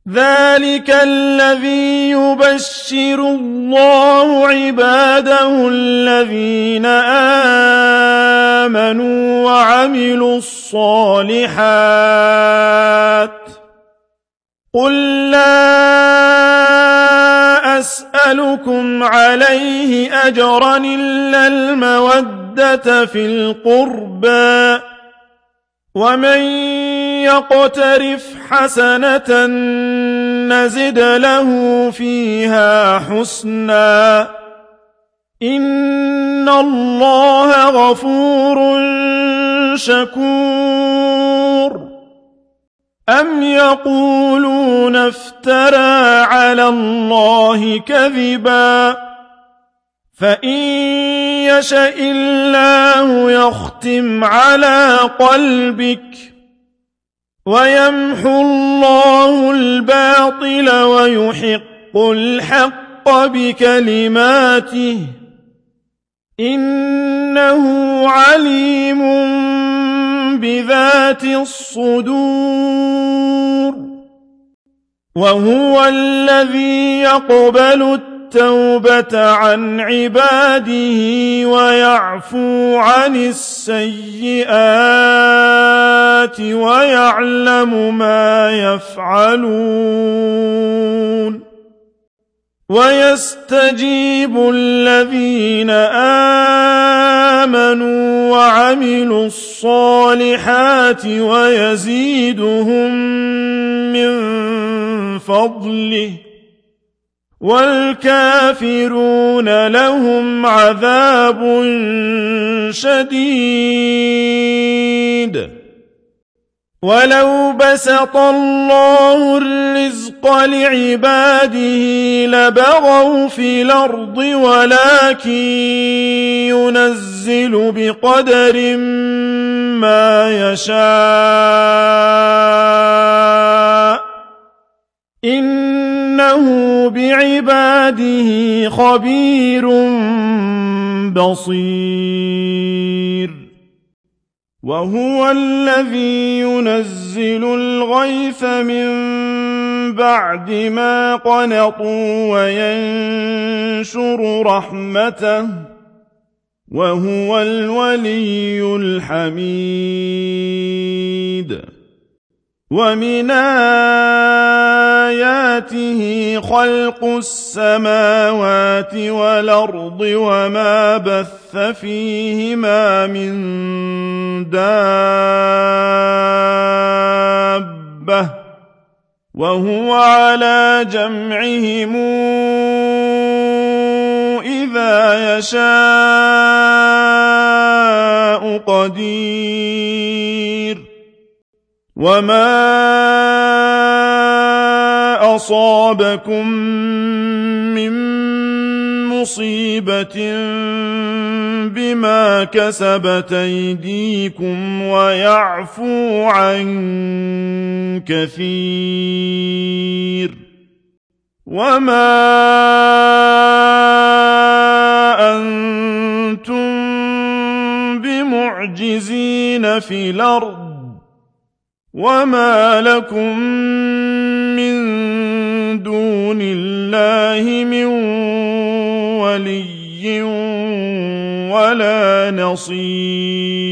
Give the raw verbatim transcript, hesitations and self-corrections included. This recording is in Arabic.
ذلك الذي يبشر الله عباده الذين آمنوا وعملوا الصالحات قل لا أسألكم عليه أجرا إلا المودة في القربى ومن يقترف حسنة نزد له فيها حسنا إن الله غفور شكور أم يقولون افترى على الله كذبا فإن يشأ الله يختم على قلبك ويمحو الله الباطل ويحق الحق بكلماته إنه عليم بذات الصدور وهو الذي يقبل التوبة عن عباده ويعفو عن السيئات ويعلم ما يفعلون ويستجيب الذين آمنوا وعملوا الصالحات ويزيدهم من فضله والكافرون لهم عذاب شديد ولو بسط الله الرزق لعباده لبغوا في الأرض ولكن ينزل بقدر ما يشاء إنه بعباده خبير بصير وهو الذي ينزل الغيث من بعد ما قنطوا وينشر رحمته وهو الولي الحميد ومن آياته خلق السماوات والأرض وما بث فيهما من دابة وهو على جمعهم إذا يشاء قدير وما أصابكم من مصيبة بما كسبت أيديكم ويعفو عن كثير وما أنتم بمعجزين في الأرض وما لكم من دون الله من ولي ولا نصير